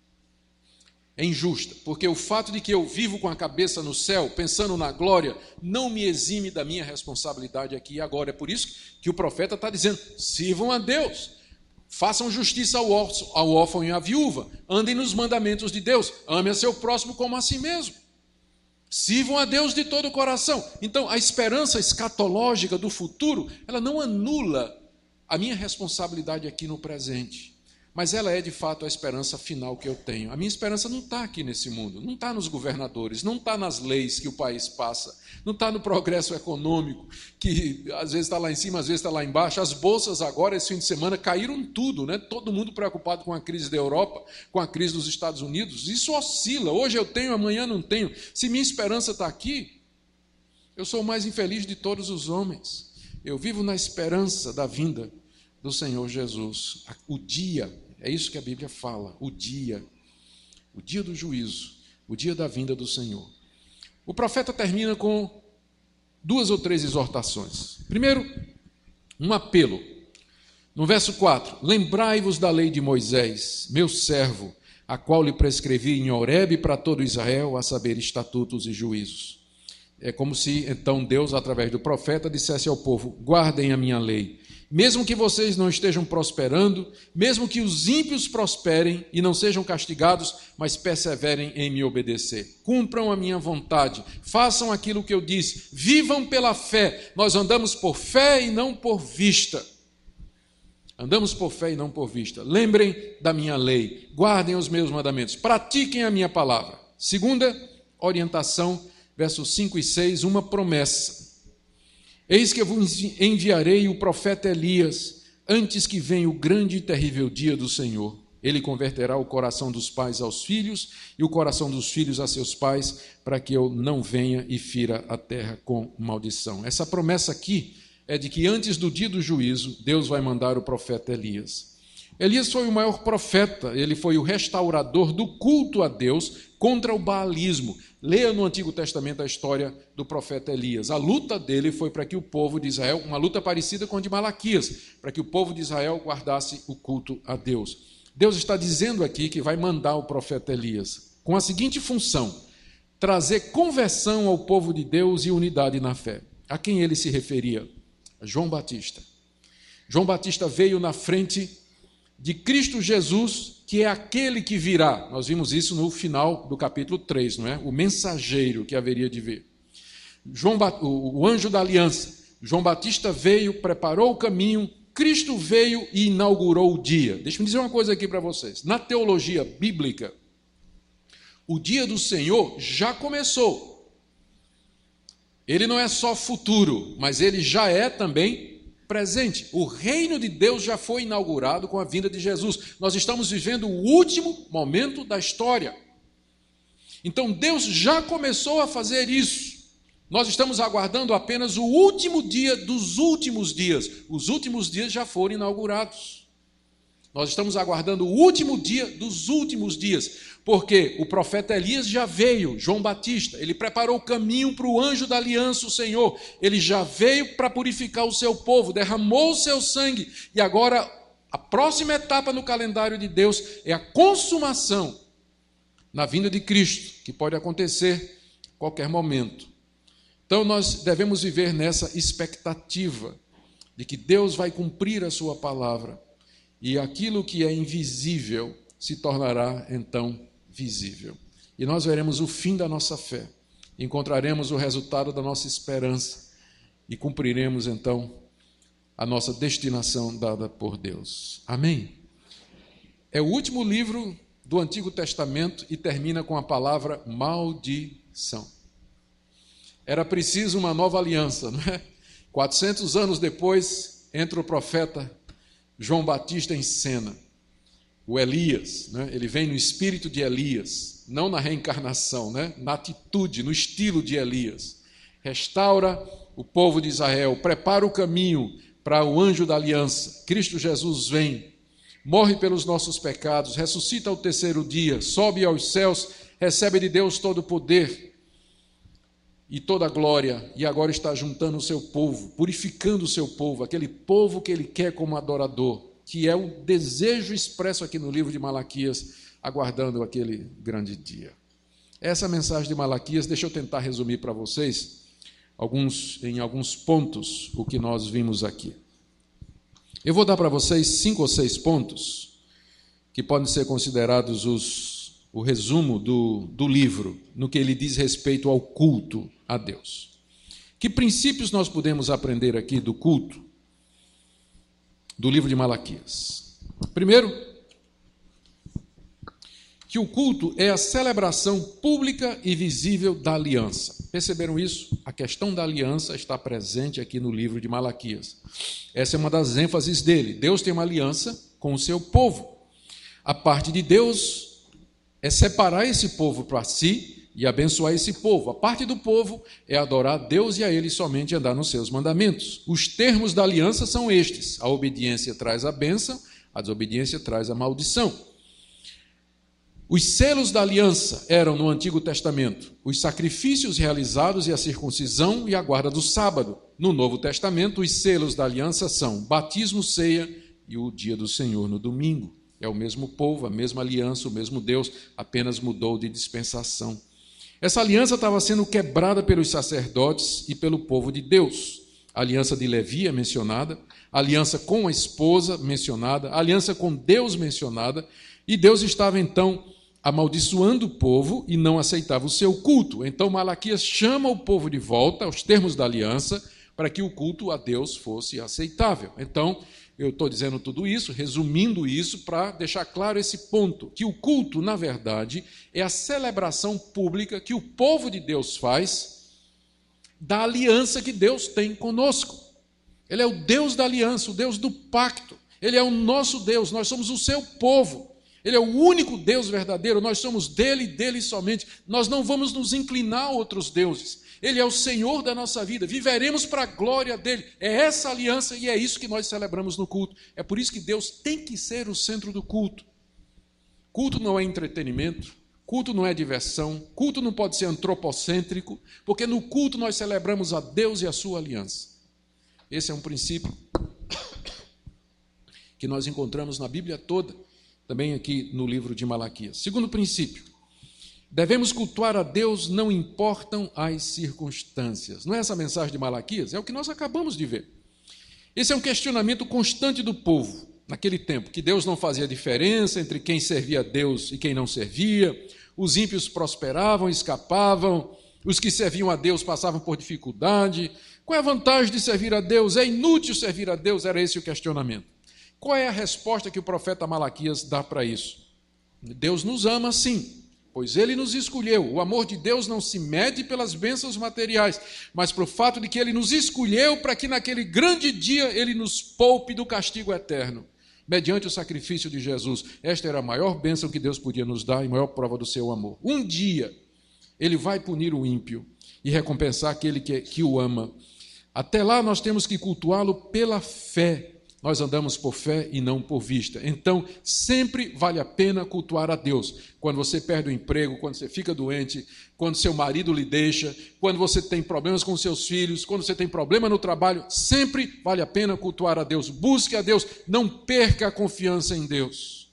É injusta, porque o fato de que eu vivo com a cabeça no céu, pensando na glória, não me exime da minha responsabilidade aqui e agora. É por isso que o profeta está dizendo: sirvam a Deus, façam justiça ao órfão e à viúva, andem nos mandamentos de Deus, ame a seu próximo como a si mesmo. Sirvam a Deus de todo o coração. Então, a esperança escatológica do futuro, ela não anula a minha responsabilidade aqui no presente. Mas ela é, de fato, a esperança final que eu tenho. A minha esperança não está aqui nesse mundo, não está nos governadores, não está nas leis que o país passa, não está no progresso econômico, que às vezes está lá em cima, às vezes está lá embaixo. As bolsas agora, esse fim de semana, caíram tudo, né? Todo mundo preocupado com a crise da Europa, com a crise dos Estados Unidos. Isso oscila, hoje eu tenho, amanhã não tenho. Se minha esperança está aqui, eu sou o mais infeliz de todos os homens. Eu vivo na esperança da vinda do Senhor Jesus. O dia, é isso que a Bíblia fala, o dia do juízo, o dia da vinda do Senhor. O profeta termina com 2 ou 3 exortações. Primeiro, um apelo. No verso 4, lembrai-vos da lei de Moisés, meu servo, a qual lhe prescrevi em Horebe para todo Israel, a saber, estatutos e juízos. É como se, então, Deus, através do profeta, dissesse ao povo: guardem a minha lei. Mesmo que vocês não estejam prosperando, mesmo que os ímpios prosperem e não sejam castigados, mas perseverem em me obedecer. Cumpram a minha vontade, façam aquilo que eu disse, vivam pela fé. Nós andamos por fé e não por vista. Andamos por fé e não por vista. Lembrem da minha lei, guardem os meus mandamentos, pratiquem a minha palavra. Segunda orientação, versos 5 e 6, uma promessa. Eis que eu vos enviarei o profeta Elias, antes que venha o grande e terrível dia do Senhor. Ele converterá o coração dos pais aos filhos e o coração dos filhos a seus pais, para que eu não venha e fira a terra com maldição. Essa promessa aqui é de que antes do dia do juízo, Deus vai mandar o profeta Elias. Elias foi o maior profeta, ele foi o restaurador do culto a Deus contra o baalismo. Leia no Antigo Testamento a história do profeta Elias. A luta dele foi para que o povo de Israel, uma luta parecida com a de Malaquias, para que o povo de Israel guardasse o culto a Deus. Deus está dizendo aqui que vai mandar o profeta Elias com a seguinte função: trazer conversão ao povo de Deus e unidade na fé. A quem ele se referia? A João Batista. João Batista veio na frente de Cristo Jesus, que é aquele que virá. Nós vimos isso no final do capítulo 3, não é? O mensageiro que haveria de vir. O anjo da aliança. João Batista veio, preparou o caminho, Cristo veio e inaugurou o dia. Deixa eu dizer uma coisa aqui para vocês. Na teologia bíblica, o dia do Senhor já começou. Ele não é só futuro, mas ele já é também presente. O reino de Deus já foi inaugurado com a vinda de Jesus. Nós estamos vivendo o último momento da história. Então Deus já começou a fazer isso. Nós estamos aguardando apenas o último dia dos últimos dias. Os últimos dias já foram inaugurados. Nós estamos aguardando o último dia dos últimos dias, porque o profeta Elias já veio, João Batista, ele preparou o caminho para o anjo da aliança, o Senhor. Ele já veio para purificar o seu povo, derramou o seu sangue, e agora a próxima etapa no calendário de Deus é a consumação na vinda de Cristo, que pode acontecer a qualquer momento. Então nós devemos viver nessa expectativa de que Deus vai cumprir a sua palavra e aquilo que é invisível se tornará então visível. E nós veremos o fim da nossa fé, encontraremos o resultado da nossa esperança e cumpriremos então a nossa destinação dada por Deus. Amém? É o último livro do Antigo Testamento e termina com a palavra maldição. Era preciso uma nova aliança, não é? 400 anos depois, entra o profeta João Batista em cena, o Elias, né? Ele vem no espírito de Elias, não na reencarnação, né? Na atitude, no estilo de Elias. Restaura o povo de Israel, prepara o caminho para o anjo da aliança. Cristo Jesus vem, morre pelos nossos pecados, ressuscita ao terceiro dia, sobe aos céus, recebe de Deus todo o poder e toda a glória, e agora está juntando o seu povo, purificando o seu povo, aquele povo que ele quer como adorador, que é o desejo expresso aqui no livro de Malaquias, aguardando aquele grande dia. Essa mensagem de Malaquias, deixa eu tentar resumir para vocês, em alguns pontos, o que nós vimos aqui. Eu vou dar para vocês 5 ou 6 pontos, que podem ser considerados o resumo do livro, no que ele diz respeito ao culto a Deus. Que princípios nós podemos aprender aqui do culto, do livro de Malaquias? Primeiro, que o culto é a celebração pública e visível da aliança. Perceberam isso? A questão da aliança está presente aqui no livro de Malaquias. Essa é uma das ênfases dele. Deus tem uma aliança com o seu povo. A parte de Deus é separar esse povo para si e abençoar esse povo. A parte do povo é adorar a Deus e a Ele somente andar nos seus mandamentos. Os termos da aliança são estes: a obediência traz a bênção, a desobediência traz a maldição. Os selos da aliança eram, no Antigo Testamento, os sacrifícios realizados e a circuncisão e a guarda do sábado. No Novo Testamento, os selos da aliança são batismo, ceia e o dia do Senhor no domingo. É o mesmo povo, a mesma aliança, o mesmo Deus, apenas mudou de dispensação. Essa aliança estava sendo quebrada pelos sacerdotes e pelo povo de Deus. A aliança de Levi é mencionada, a aliança com a esposa mencionada, a aliança com Deus mencionada, e Deus estava então amaldiçoando o povo e não aceitava o seu culto. Então Malaquias chama o povo de volta aos termos da aliança para que o culto a Deus fosse aceitável. Então, eu estou dizendo tudo isso, resumindo isso, para deixar claro esse ponto, que o culto, na verdade, é a celebração pública que o povo de Deus faz da aliança que Deus tem conosco. Ele é o Deus da aliança, o Deus do pacto. Ele é o nosso Deus, nós somos o seu povo. Ele é o único Deus verdadeiro, nós somos dele e dele somente. Nós não vamos nos inclinar a outros deuses. Ele é o Senhor da nossa vida, viveremos para a glória dele. É essa aliança e é isso que nós celebramos no culto. É por isso que Deus tem que ser o centro do culto. Culto não é entretenimento, culto não é diversão, culto não pode ser antropocêntrico, porque no culto nós celebramos a Deus e a sua aliança. Esse é um princípio que nós encontramos na Bíblia toda, também aqui no livro de Malaquias. Segundo princípio, devemos cultuar a Deus, não importam as circunstâncias. Não é essa a mensagem de Malaquias? É o que nós acabamos de ver. Esse é um questionamento constante do povo naquele tempo, que Deus não fazia diferença entre quem servia a Deus e quem não servia, os ímpios prosperavam, escapavam, os que serviam a Deus passavam por dificuldade. Qual é a vantagem de servir a Deus? É inútil servir a Deus? Era esse o questionamento. Qual é a resposta que o profeta Malaquias dá para isso? Deus nos ama sim, pois Ele nos escolheu. O amor de Deus não se mede pelas bênçãos materiais, mas pelo fato de que Ele nos escolheu para que naquele grande dia Ele nos poupe do castigo eterno, mediante o sacrifício de Jesus. Esta era a maior bênção que Deus podia nos dar e maior prova do seu amor. Um dia Ele vai punir o ímpio e recompensar aquele que o ama. Até lá nós temos que cultuá-lo pela fé. Nós andamos por fé e não por vista. Então, sempre vale a pena cultuar a Deus. Quando você perde o emprego, quando você fica doente, quando seu marido lhe deixa, quando você tem problemas com seus filhos, quando você tem problema no trabalho, sempre vale a pena cultuar a Deus. Busque a Deus, não perca a confiança em Deus.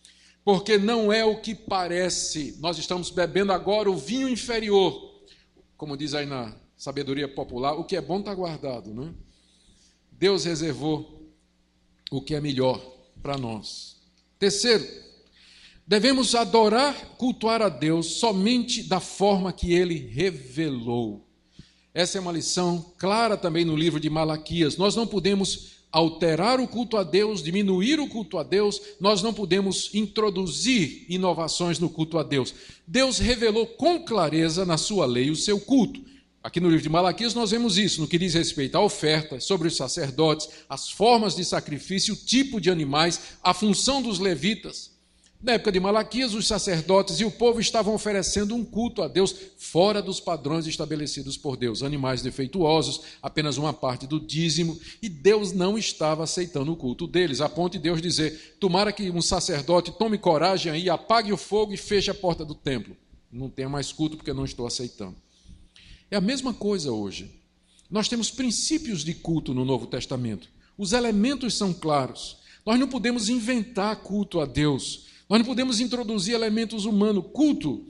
porque não é o que parece. Nós estamos bebendo agora o vinho inferior. Como diz aí na sabedoria popular, o que é bom está guardado, né? Deus reservou o que é melhor para nós. Terceiro, devemos adorar, cultuar a Deus somente da forma que Ele revelou. Essa é uma lição clara também no livro de Malaquias. Nós não podemos alterar o culto a Deus, diminuir o culto a Deus, nós não podemos introduzir inovações no culto a Deus. Deus revelou com clareza na sua lei o seu culto. Aqui no livro de Malaquias nós vemos isso, no que diz respeito à oferta, sobre os sacerdotes, as formas de sacrifício, o tipo de animais, a função dos levitas. Na época de Malaquias, os sacerdotes e o povo estavam oferecendo um culto a Deus fora dos padrões estabelecidos por Deus. Animais defeituosos, apenas uma parte do dízimo, e Deus não estava aceitando o culto deles, a ponto de Deus dizer, tomara que um sacerdote tome coragem aí, apague o fogo e feche a porta do templo. Não tenha mais culto porque eu não estou aceitando. É a mesma coisa hoje. Nós temos princípios de culto no Novo Testamento. Os elementos são claros. Nós não podemos inventar culto a Deus. Nós não podemos introduzir elementos humanos. Culto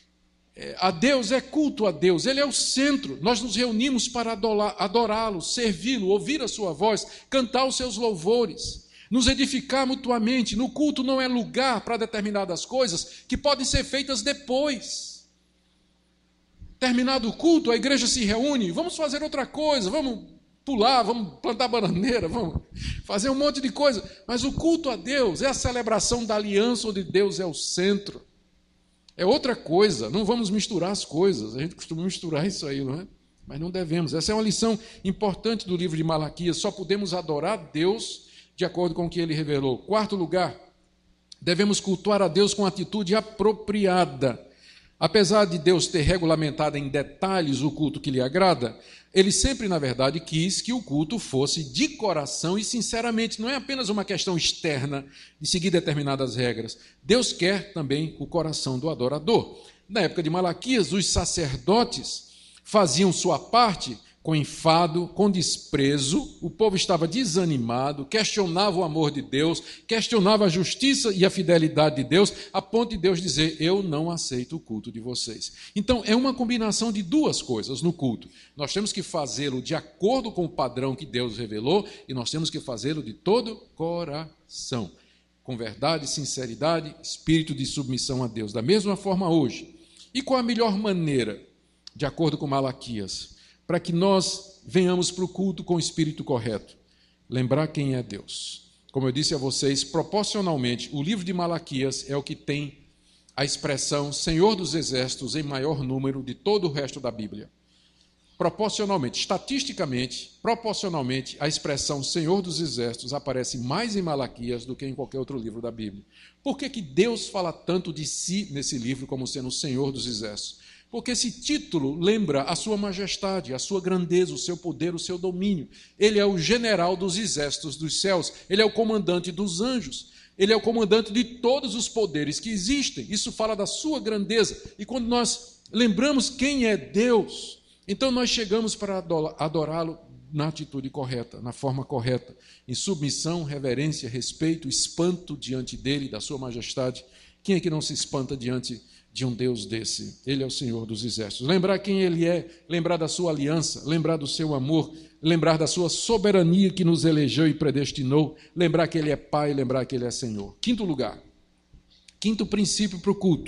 a Deus é culto a Deus. Ele é o centro. Nós nos reunimos para adorá-lo, servi-lo, ouvir a sua voz, cantar os seus louvores, nos edificar mutuamente. No culto não é lugar para determinadas coisas que podem ser feitas depois. Terminado o culto, a igreja se reúne, vamos fazer outra coisa, vamos pular, vamos plantar bananeira, vamos fazer um monte de coisa. Mas o culto a Deus é a celebração da aliança onde Deus é o centro. É outra coisa, não vamos misturar as coisas. A gente costuma misturar isso aí, não é? Mas não devemos. Essa é uma lição importante do livro de Malaquias. Só podemos adorar Deus de acordo com o que Ele revelou. Quarto lugar, devemos cultuar a Deus com atitude apropriada. Apesar de Deus ter regulamentado em detalhes o culto que lhe agrada, Ele sempre, na verdade, quis que o culto fosse de coração e sinceramente. Não é apenas uma questão externa de seguir determinadas regras. Deus quer também o coração do adorador. Na época de Malaquias, os sacerdotes faziam sua parte com enfado, com desprezo. O povo estava desanimado, questionava o amor de Deus, questionava a justiça e a fidelidade de Deus, a ponto de Deus dizer, eu não aceito o culto de vocês. Então, é uma combinação de duas coisas no culto. Nós temos que fazê-lo de acordo com o padrão que Deus revelou e nós temos que fazê-lo de todo coração, com verdade, sinceridade, espírito de submissão a Deus. Da mesma forma hoje. E qual a melhor maneira, de acordo com Malaquias, para que nós venhamos para o culto com o espírito correto? Lembrar quem é Deus. Como eu disse a vocês, proporcionalmente, o livro de Malaquias é o que tem a expressão Senhor dos Exércitos em maior número de todo o resto da Bíblia. Proporcionalmente, estatisticamente, proporcionalmente, a expressão Senhor dos Exércitos aparece mais em Malaquias do que em qualquer outro livro da Bíblia. Por que Deus fala tanto de si nesse livro como sendo o Senhor dos Exércitos? Porque esse título lembra a sua majestade, a sua grandeza, o seu poder, o seu domínio. Ele é o general dos exércitos dos céus, ele é o comandante dos anjos, ele é o comandante de todos os poderes que existem. Isso fala da sua grandeza. E quando nós lembramos quem é Deus, então nós chegamos para adorá-lo na atitude correta, na forma correta, em submissão, reverência, respeito, espanto diante dele, da sua majestade. Quem é que não se espanta diante de um Deus desse? Ele é o Senhor dos Exércitos. Lembrar quem Ele é, lembrar da sua aliança, lembrar do seu amor, lembrar da sua soberania que nos elegeu e predestinou, lembrar que Ele é Pai, lembrar que Ele é Senhor. Quinto lugar, quinto princípio para o culto.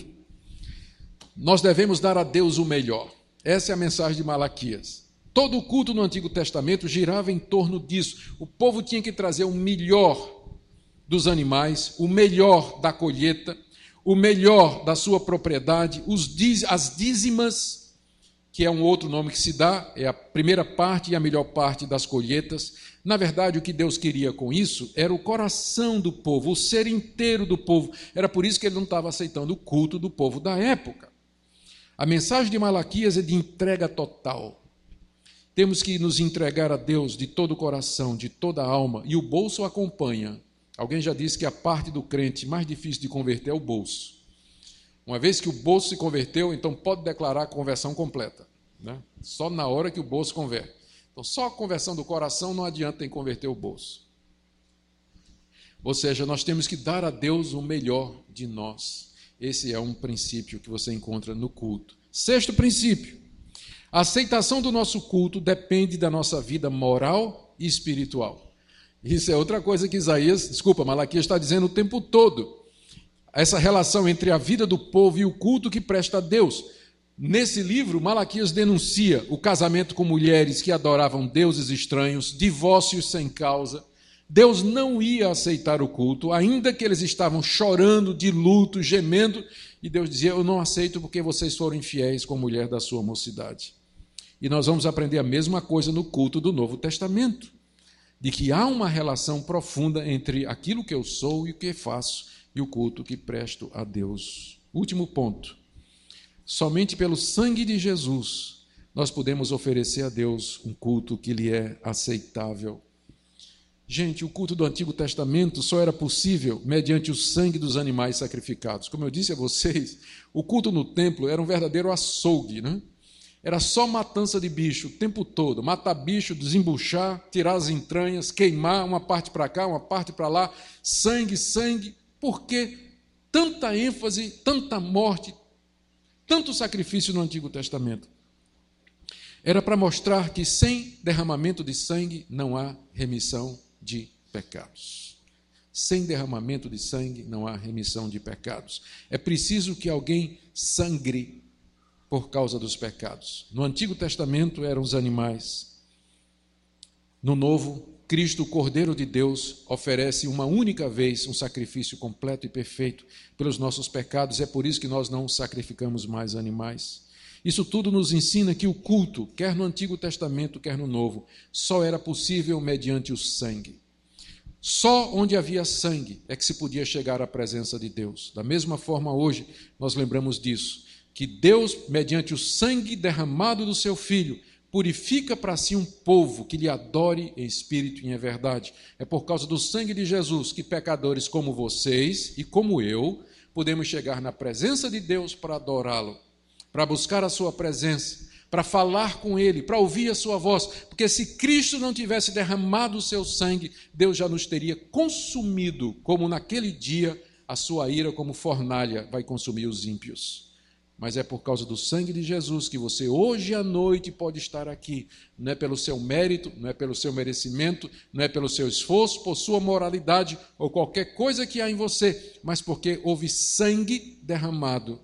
Nós devemos dar a Deus o melhor. Essa é a mensagem de Malaquias. Todo o culto no Antigo Testamento girava em torno disso. O povo tinha que trazer o melhor dos animais, o melhor da colheita, o melhor da sua propriedade, as dízimas, que é um outro nome que se dá, é a primeira parte e a melhor parte das colheitas. Na verdade, o que Deus queria com isso era o coração do povo, o ser inteiro do povo. Era por isso que Ele não estava aceitando o culto do povo da época. A mensagem de Malaquias é de entrega total. Temos que nos entregar a Deus de todo o coração, de toda a alma, e o bolso acompanha. Alguém já disse que a parte do crente mais difícil de converter é o bolso. Uma vez que o bolso se converteu, então pode declarar a conversão completa, né? Só na hora que o bolso converte. Então, só a conversão do coração não adianta em converter o bolso. Ou seja, nós temos que dar a Deus o melhor de nós. Esse é um princípio que você encontra no culto. Sexto princípio: a aceitação do nosso culto depende da nossa vida moral e espiritual. Isso é outra coisa que Malaquias está dizendo o tempo todo. Essa relação entre a vida do povo e o culto que presta a Deus. Nesse livro, Malaquias denuncia o casamento com mulheres que adoravam deuses estranhos, divórcios sem causa. Deus não ia aceitar o culto, ainda que eles estavam chorando de luto, gemendo, e Deus dizia: eu não aceito porque vocês foram infiéis com a mulher da sua mocidade. E nós vamos aprender a mesma coisa no culto do Novo Testamento, de que há uma relação profunda entre aquilo que eu sou e o que faço e o culto que presto a Deus. Último ponto: somente pelo sangue de Jesus nós podemos oferecer a Deus um culto que lhe é aceitável. Gente, o culto do Antigo Testamento só era possível mediante o sangue dos animais sacrificados. Como eu disse a vocês, o culto no templo era um verdadeiro açougue, né? Era só matança de bicho o tempo todo, matar bicho, desembuchar, tirar as entranhas, queimar uma parte para cá, uma parte para lá, sangue, sangue. Por que tanta ênfase, tanta morte, tanto sacrifício no Antigo Testamento? Era para mostrar que sem derramamento de sangue não há remissão de pecados. Sem derramamento de sangue não há remissão de pecados. É preciso que alguém sangre por causa dos pecados. No Antigo Testamento eram os animais. No Novo, Cristo, o Cordeiro de Deus, oferece uma única vez um sacrifício completo e perfeito pelos nossos pecados. É por isso que nós não sacrificamos mais animais. Isso tudo nos ensina que o culto, quer no Antigo Testamento, quer no Novo, só era possível mediante o sangue. Só onde havia sangue é que se podia chegar à presença de Deus. Da mesma forma, hoje, nós lembramos disso, que Deus, mediante o sangue derramado do seu Filho, purifica para si um povo que lhe adore em espírito e em verdade. É por causa do sangue de Jesus que pecadores como vocês e como eu podemos chegar na presença de Deus para adorá-lo, para buscar a sua presença, para falar com Ele, para ouvir a sua voz, porque se Cristo não tivesse derramado o seu sangue, Deus já nos teria consumido, como naquele dia a sua ira como fornalha vai consumir os ímpios. Mas é por causa do sangue de Jesus que você hoje à noite pode estar aqui. Não é pelo seu mérito, não é pelo seu merecimento, não é pelo seu esforço, por sua moralidade ou qualquer coisa que há em você, mas porque houve sangue derramado.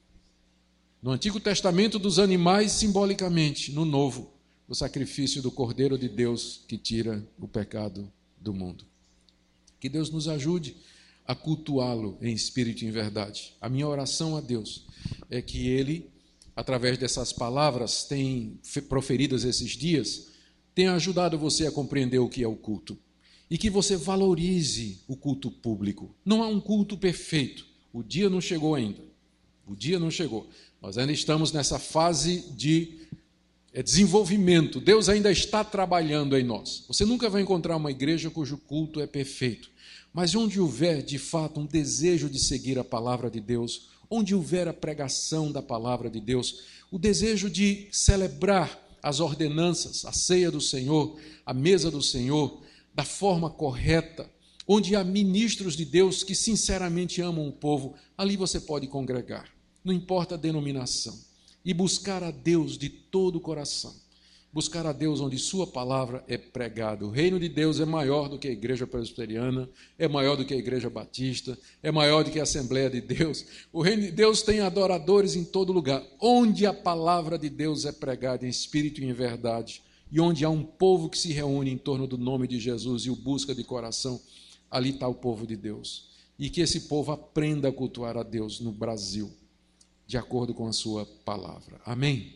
No Antigo Testamento dos animais, simbolicamente, no Novo, o sacrifício do Cordeiro de Deus que tira o pecado do mundo. Que Deus nos ajude a cultuá-lo em espírito e em verdade. A minha oração a Deus é que Ele, através dessas palavras proferidas esses dias, tenha ajudado você a compreender o que é o culto e que você valorize o culto público. Não há um culto perfeito. O dia não chegou ainda. O dia não chegou. Nós ainda estamos nessa fase de desenvolvimento. Deus ainda está trabalhando em nós. Você nunca vai encontrar uma igreja cujo culto é perfeito. Mas onde houver, de fato, um desejo de seguir a palavra de Deus, onde houver a pregação da palavra de Deus, o desejo de celebrar as ordenanças, a ceia do Senhor, a mesa do Senhor, da forma correta, onde há ministros de Deus que sinceramente amam o povo, ali você pode congregar. Não importa a denominação, e buscar a Deus de todo o coração, buscar a Deus onde sua palavra é pregada. O reino de Deus é maior do que a igreja presbiteriana, é maior do que a igreja batista, é maior do que a Assembleia de Deus. O reino de Deus tem adoradores em todo lugar, onde a palavra de Deus é pregada em espírito e em verdade, e onde há um povo que se reúne em torno do nome de Jesus e o busca de coração, ali está o povo de Deus. E que esse povo aprenda a cultuar a Deus no Brasil, de acordo com a sua palavra. Amém?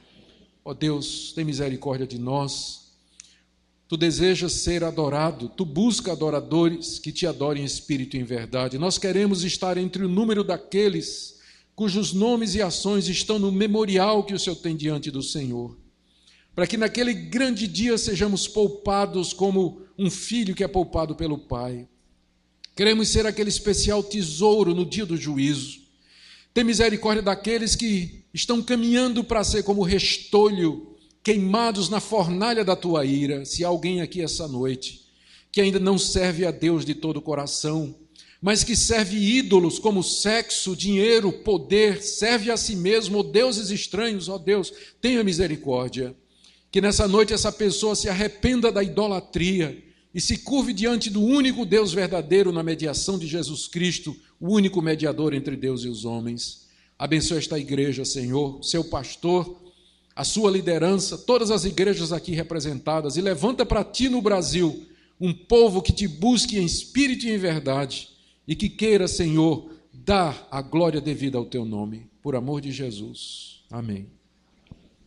Ó Deus, tem misericórdia de nós. Tu desejas ser adorado, tu busca adoradores que te adorem em espírito e em verdade. Nós queremos estar entre o número daqueles cujos nomes e ações estão no memorial que o Senhor tem diante do Senhor, para que naquele grande dia sejamos poupados como um filho que é poupado pelo pai. Queremos ser aquele especial tesouro no dia do juízo. Tem misericórdia daqueles que estão caminhando para ser como restolho, queimados na fornalha da tua ira. Se há alguém aqui essa noite que ainda não serve a Deus de todo o coração, mas que serve ídolos como sexo, dinheiro, poder, serve a si mesmo, ou deuses estranhos, ó Deus, tenha misericórdia. Que nessa noite essa pessoa se arrependa da idolatria e se curve diante do único Deus verdadeiro na mediação de Jesus Cristo, o único mediador entre Deus e os homens. Abençoa esta igreja, Senhor, seu pastor, a sua liderança, todas as igrejas aqui representadas, e levanta para ti no Brasil um povo que te busque em espírito e em verdade, e que queira, Senhor, dar a glória devida ao teu nome, por amor de Jesus. Amém.